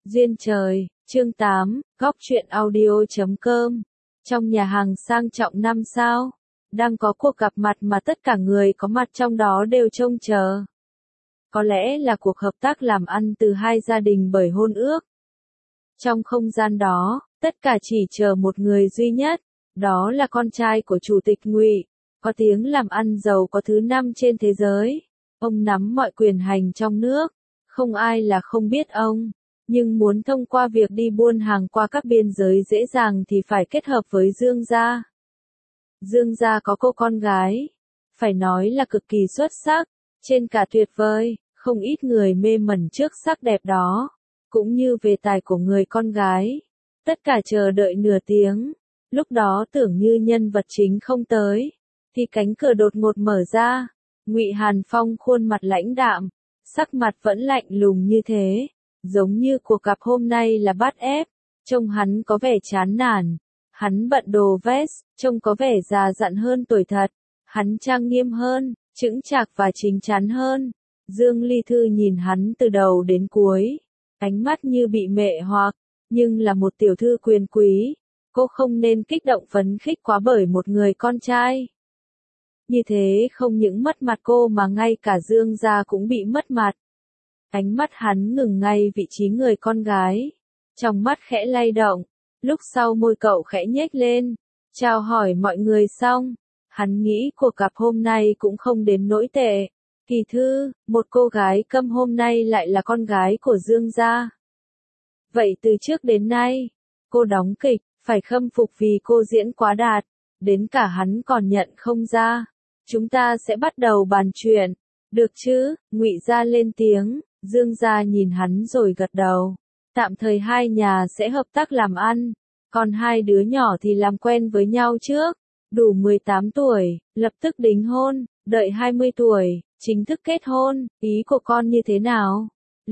Duyên trời, chương 8, góc truyện audio.com. Trong nhà hàng sang trọng 5 sao, đang có cuộc gặp mặt mà tất cả người có mặt trong đó đều trông chờ. Có lẽ là cuộc hợp tác làm ăn từ hai gia đình bởi hôn ước. Trong không gian đó, tất cả chỉ chờ một người duy nhất, đó là con trai của chủ tịch Ngụy, có tiếng làm ăn giàu có thứ 5 trên thế giới. Ông nắm mọi quyền hành trong nước, không ai là không biết ông. Nhưng muốn thông qua việc đi buôn hàng qua các biên giới dễ dàng thì phải kết hợp với Dương gia. Dương gia có cô con gái, phải nói là cực kỳ xuất sắc, trên cả tuyệt vời, không ít người mê mẩn trước sắc đẹp đó, cũng như về tài của người con gái. Tất cả chờ đợi nửa tiếng, lúc đó tưởng như nhân vật chính không tới, thì cánh cửa đột ngột mở ra, Ngụy Hàn Phong khuôn mặt lãnh đạm, sắc mặt vẫn lạnh lùng như thế. Giống như cuộc gặp hôm nay là bắt ép, trông hắn có vẻ chán nản, hắn bận đồ vest, trông có vẻ già dặn hơn tuổi thật, hắn trang nghiêm hơn, chững chạc và chín chắn hơn. Dương Ly Thư nhìn hắn từ đầu đến cuối, ánh mắt như bị mệ hoặc, nhưng là một tiểu thư quyền quý, cô không nên kích động phấn khích quá bởi một người con trai. Như thế không những mất mặt cô mà ngay cả Dương gia cũng bị mất mặt. Ánh mắt hắn ngừng ngay vị trí người con gái, trong mắt khẽ lay động, lúc sau môi cậu khẽ nhếch lên, chào hỏi mọi người xong, hắn nghĩ cuộc gặp hôm nay cũng không đến nỗi tệ. Kỳ thư, một cô gái câm hôm nay lại là con gái của Dương gia. Vậy từ trước đến nay, cô đóng kịch, phải khâm phục vì cô diễn quá đạt, đến cả hắn còn nhận không ra. Chúng ta sẽ bắt đầu bàn chuyện, được chứ? Ngụy gia lên tiếng. Dương gia nhìn hắn rồi gật đầu. Tạm thời hai nhà sẽ hợp tác làm ăn, còn hai đứa nhỏ thì làm quen với nhau trước. Đủ 18 tuổi, lập tức đính hôn, đợi 20 tuổi, chính thức kết hôn. Ý của con như thế nào?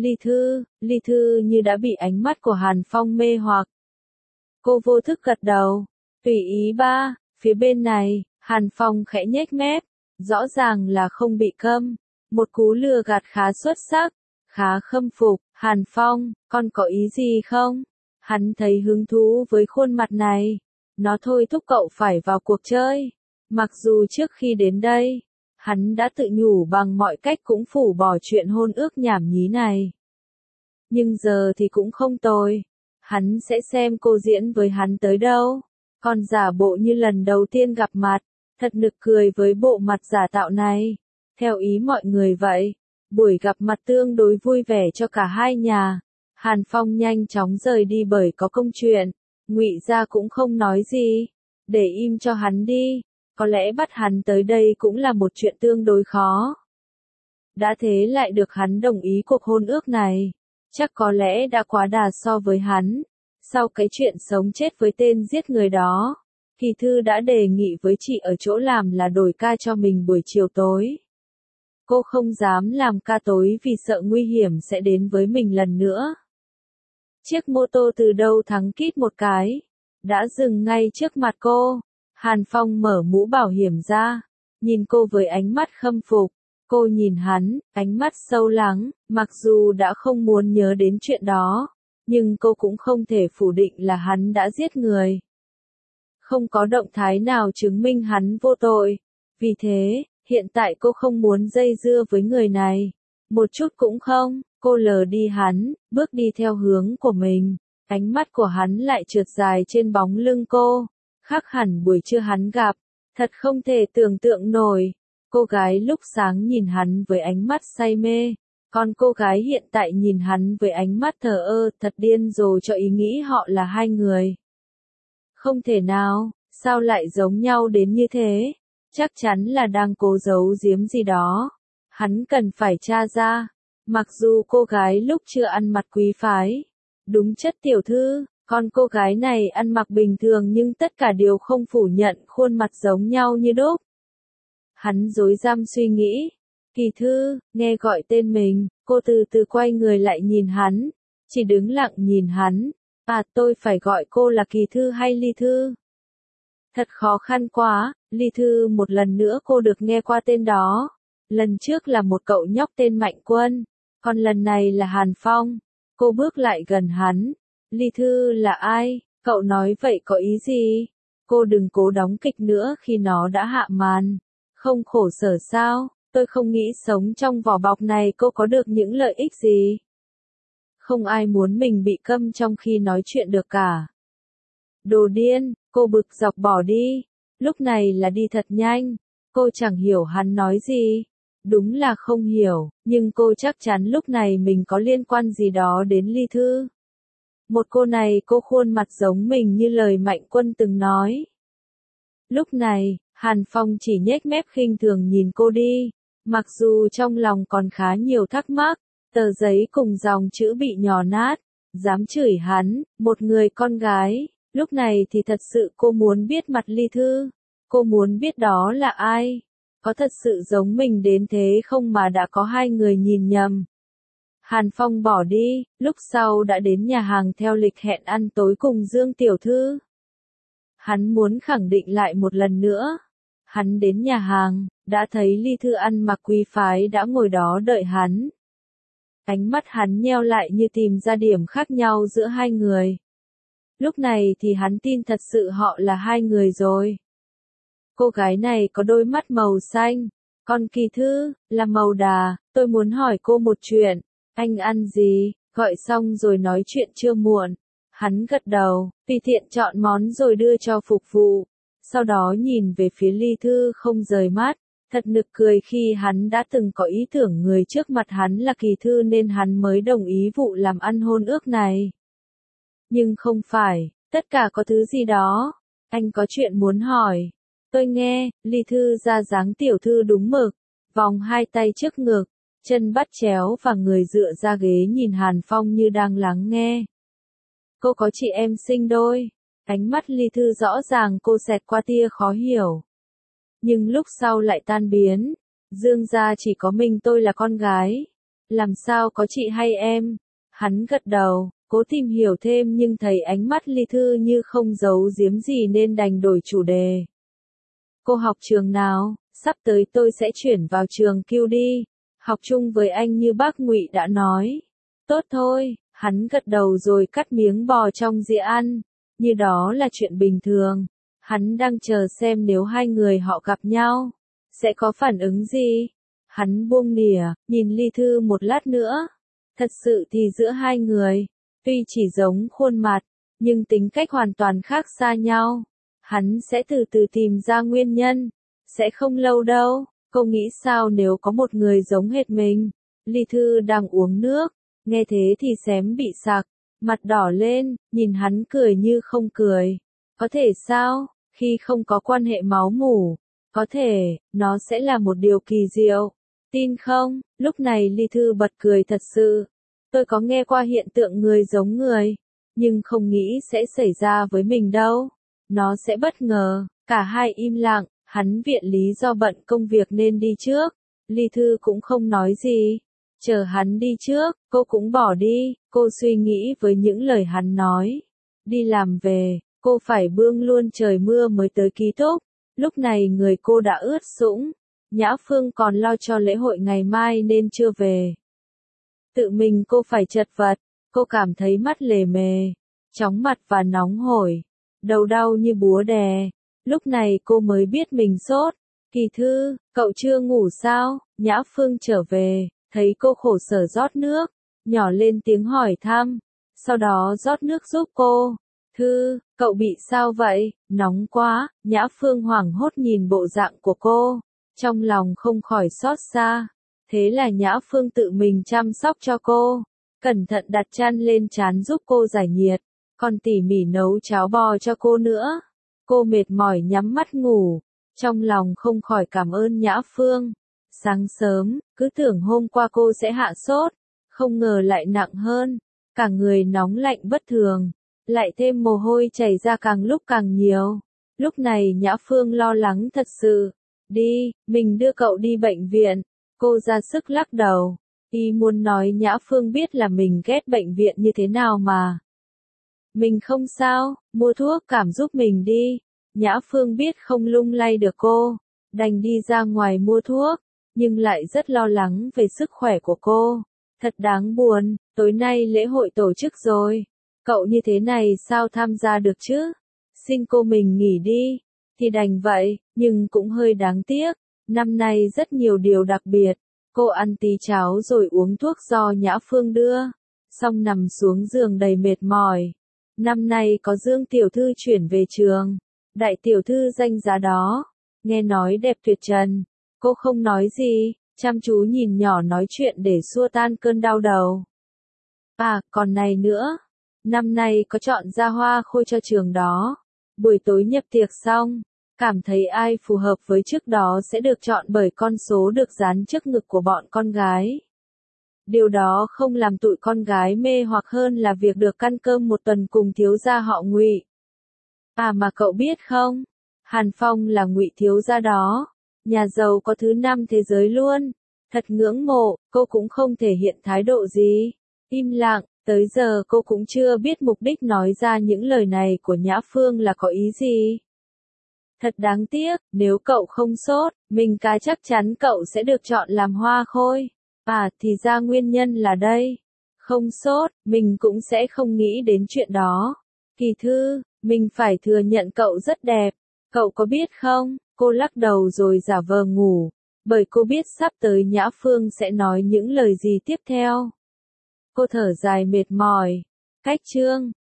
Ly Thư như đã bị ánh mắt của Hàn Phong mê hoặc. Cô vô thức gật đầu. Tùy ý ba, phía bên này, Hàn Phong khẽ nhếch mép, rõ ràng là không bị câm. Một cú lừa gạt khá xuất sắc. Khá khâm phục, Hàn Phong, con có ý gì không? Hắn thấy hứng thú với khuôn mặt này. Nó thôi thúc cậu phải vào cuộc chơi. Mặc dù trước khi đến đây, hắn đã tự nhủ bằng mọi cách cũng phủ bỏ chuyện hôn ước nhảm nhí này. Nhưng giờ thì cũng không tồi. Hắn sẽ xem cô diễn với hắn tới đâu. Còn giả bộ như lần đầu tiên gặp mặt, thật nực cười với bộ mặt giả tạo này. Theo ý mọi người vậy. Buổi gặp mặt tương đối vui vẻ cho cả hai nhà. Hàn Phong nhanh chóng rời đi bởi có công chuyện. Ngụy gia cũng không nói gì, để im cho hắn đi. Có lẽ bắt hắn tới đây cũng là một chuyện tương đối khó. Đã thế lại được hắn đồng ý cuộc hôn ước này, chắc có lẽ đã quá đà so với hắn. Sau cái chuyện sống chết với tên giết người đó, Kỳ Thư đã đề nghị với chị ở chỗ làm là đổi ca cho mình buổi chiều tối. Cô không dám làm ca tối vì sợ nguy hiểm sẽ đến với mình lần nữa. Chiếc mô tô từ đâu thắng kít một cái, đã dừng ngay trước mặt cô. Hàn Phong mở mũ bảo hiểm ra, nhìn cô với ánh mắt khâm phục. Cô nhìn hắn, ánh mắt sâu lắng, mặc dù đã không muốn nhớ đến chuyện đó, nhưng cô cũng không thể phủ định là hắn đã giết người. Không có động thái nào chứng minh hắn vô tội. Vì thế, hiện tại cô không muốn dây dưa với người này. Một chút cũng không, cô lờ đi hắn, bước đi theo hướng của mình. Ánh mắt của hắn lại trượt dài trên bóng lưng cô. Khác hẳn buổi trưa hắn gặp. Thật không thể tưởng tượng nổi. Cô gái lúc sáng nhìn hắn với ánh mắt say mê. Còn cô gái hiện tại nhìn hắn với ánh mắt thờ ơ, thật điên rồ cho ý nghĩ họ là hai người. Không thể nào, sao lại giống nhau đến như thế? Chắc chắn là đang cố giấu giếm gì đó. Hắn cần phải tra ra. Mặc dù cô gái lúc chưa ăn mặc quý phái, đúng chất tiểu thư, còn cô gái này ăn mặc bình thường nhưng tất cả đều không phủ nhận khuôn mặt giống nhau như đúc. Hắn rối rắm suy nghĩ. Kỳ Thư, nghe gọi tên mình, cô từ từ quay người lại nhìn hắn, chỉ đứng lặng nhìn hắn. À, tôi phải gọi cô là Kỳ Thư hay Ly Thư? Thật khó khăn quá. Ly Thư, một lần nữa cô được nghe qua tên đó. Lần trước là một cậu nhóc tên Mạnh Quân, còn lần này là Hàn Phong. Cô bước lại gần hắn. Ly Thư là ai? Cậu nói vậy có ý gì? Cô đừng cố đóng kịch nữa khi nó đã hạ màn. Không khổ sở sao? Tôi không nghĩ sống trong vỏ bọc này cô có được những lợi ích gì. Không ai muốn mình bị câm trong khi nói chuyện được cả. Đồ điên, cô bực dọc bỏ đi. Lúc này là đi thật nhanh. Cô chẳng hiểu hắn nói gì. Đúng là không hiểu, nhưng cô chắc chắn lúc này mình có liên quan gì đó đến Ly Thư. Một cô này cô khuôn mặt giống mình như lời Mạnh Quân từng nói. Lúc này, Hàn Phong chỉ nhếch mép khinh thường nhìn cô đi. Mặc dù trong lòng còn khá nhiều thắc mắc, tờ giấy cùng dòng chữ bị nhò nát. Dám chửi hắn, một người con gái. Lúc này thì thật sự cô muốn biết mặt Ly Thư. Cô muốn biết đó là ai. Có thật sự giống mình đến thế không mà đã có hai người nhìn nhầm. Hàn Phong bỏ đi, lúc sau đã đến nhà hàng theo lịch hẹn ăn tối cùng Dương Tiểu Thư. Hắn muốn khẳng định lại một lần nữa. Hắn đến nhà hàng, đã thấy Ly Thư ăn mặc quý phái đã ngồi đó đợi hắn. Ánh mắt hắn nheo lại như tìm ra điểm khác nhau giữa hai người. Lúc này thì hắn tin thật sự họ là hai người rồi. Cô gái này có đôi mắt màu xanh, còn Kỳ Thư là màu đà. Tôi muốn hỏi cô một chuyện. Anh ăn gì? Gọi xong rồi nói chuyện chưa muộn. Hắn gật đầu, tùy tiện chọn món rồi đưa cho phục vụ. Sau đó nhìn về phía Ly Thư không rời mắt. Thật nực cười khi hắn đã từng có ý tưởng người trước mặt hắn là Kỳ Thư nên hắn mới đồng ý vụ làm ăn hôn ước này. Nhưng không phải, tất cả có thứ gì đó. Anh có chuyện muốn hỏi. Tôi nghe, Ly Thư ra dáng tiểu thư đúng mực. Vòng hai tay trước ngực, chân bắt chéo và người dựa ra ghế nhìn Hàn Phong như đang lắng nghe. Cô có chị em sinh đôi. Ánh mắt Ly Thư rõ ràng cô xẹt qua tia khó hiểu. Nhưng lúc sau lại tan biến. Dương gia chỉ có mình tôi là con gái. Làm sao có chị hay em? Hắn gật đầu, cố tìm hiểu thêm nhưng thấy ánh mắt Ly Thư như không giấu giếm gì nên đành đổi chủ đề. Cô học trường nào? Sắp tới tôi sẽ chuyển vào trường Q đi. Học chung với anh như bác Ngụy đã nói. Tốt thôi, hắn gật đầu rồi cắt miếng bò trong dĩa ăn. Như đó là chuyện bình thường. Hắn đang chờ xem nếu hai người họ gặp nhau, sẽ có phản ứng gì. Hắn buông nỉa, nhìn Ly Thư một lát nữa. Thật sự thì giữa hai người, tuy chỉ giống khuôn mặt, nhưng tính cách hoàn toàn khác xa nhau. Hắn sẽ từ từ tìm ra nguyên nhân. Sẽ không lâu đâu. Cô nghĩ sao nếu có một người giống hệt mình? Ly Thư đang uống nước. Nghe thế thì xém bị sặc. Mặt đỏ lên, nhìn hắn cười như không cười. Có thể sao? Khi không có quan hệ máu mủ. Có thể, nó sẽ là một điều kỳ diệu. Tin không? Lúc này Ly Thư bật cười thật sự. Tôi có nghe qua hiện tượng người giống người. Nhưng không nghĩ sẽ xảy ra với mình đâu. Nó sẽ bất ngờ. Cả hai im lặng. Hắn viện lý do bận công việc nên đi trước. Ly Thư cũng không nói gì. Chờ hắn đi trước, cô cũng bỏ đi. Cô suy nghĩ với những lời hắn nói. Đi làm về, cô phải bươn luôn trời mưa mới tới ký túc. Lúc này người cô đã ướt sũng. Nhã Phương còn lo cho lễ hội ngày mai nên chưa về. Tự mình cô phải chật vật. Cô cảm thấy mắt lề mề, chóng mặt và nóng hổi. Đầu đau như búa đè. Lúc này cô mới biết mình sốt. Kỳ Thư, cậu chưa ngủ sao? Nhã Phương trở về, thấy cô khổ sở rót nước, nhỏ lên tiếng hỏi thăm. Sau đó rót nước giúp cô. Thư, cậu bị sao vậy? Nóng quá. Nhã Phương hoảng hốt nhìn bộ dạng của cô. Trong lòng không khỏi xót xa. Thế là Nhã Phương tự mình chăm sóc cho cô. Cẩn thận đặt chăn lên trán giúp cô giải nhiệt. Còn tỉ mỉ nấu cháo bò cho cô nữa. Cô mệt mỏi nhắm mắt ngủ. Trong lòng không khỏi cảm ơn Nhã Phương. Sáng sớm, cứ tưởng hôm qua cô sẽ hạ sốt. Không ngờ lại nặng hơn. Cả người nóng lạnh bất thường. Lại thêm mồ hôi chảy ra càng lúc càng nhiều. Lúc này Nhã Phương lo lắng thật sự. Đi, mình đưa cậu đi bệnh viện. Cô ra sức lắc đầu. Y muốn nói Nhã Phương biết là mình ghét bệnh viện như thế nào mà. Mình không sao, mua thuốc cảm giúp mình đi. Nhã Phương biết không lung lay được cô. Đành đi ra ngoài mua thuốc. Nhưng lại rất lo lắng về sức khỏe của cô. Thật đáng buồn, tối nay lễ hội tổ chức rồi. Cậu như thế này sao tham gia được chứ? Xin cô mình nghỉ đi. Thì đành vậy, nhưng cũng hơi đáng tiếc. Năm nay rất nhiều điều đặc biệt. Cô ăn tí cháo rồi uống thuốc do Nhã Phương đưa. Xong nằm xuống giường đầy mệt mỏi. Năm nay có Dương tiểu thư chuyển về trường. Đại tiểu thư danh giá đó. Nghe nói đẹp tuyệt trần. Cô không nói gì, chăm chú nhìn nhỏ nói chuyện để xua tan cơn đau đầu. À, còn này nữa. Năm nay có chọn ra hoa khôi cho trường đó. Buổi tối nhập tiệc xong, cảm thấy ai phù hợp với trước đó sẽ được chọn bởi con số được dán trước ngực của bọn con gái. Điều đó không làm tụi con gái mê hoặc hơn là việc được ăn cơm một tuần cùng thiếu gia họ Ngụy. À mà cậu biết không, Hàn Phong là Ngụy thiếu gia đó, nhà giàu có thứ 5 thế giới luôn. Thật ngưỡng mộ, cô cũng không thể hiện thái độ gì. Im lặng, tới giờ cô cũng chưa biết mục đích nói ra những lời này của Nhã Phương là có ý gì. Thật đáng tiếc, nếu cậu không sốt, mình cá chắc chắn cậu sẽ được chọn làm hoa khôi. À, thì ra nguyên nhân là đây. Không sốt, mình cũng sẽ không nghĩ đến chuyện đó. Kỳ thư, mình phải thừa nhận cậu rất đẹp. Cậu có biết không? Cô lắc đầu rồi giả vờ ngủ. Bởi cô biết sắp tới Nhã Phương sẽ nói những lời gì tiếp theo. Cô thở dài mệt mỏi. Cách chương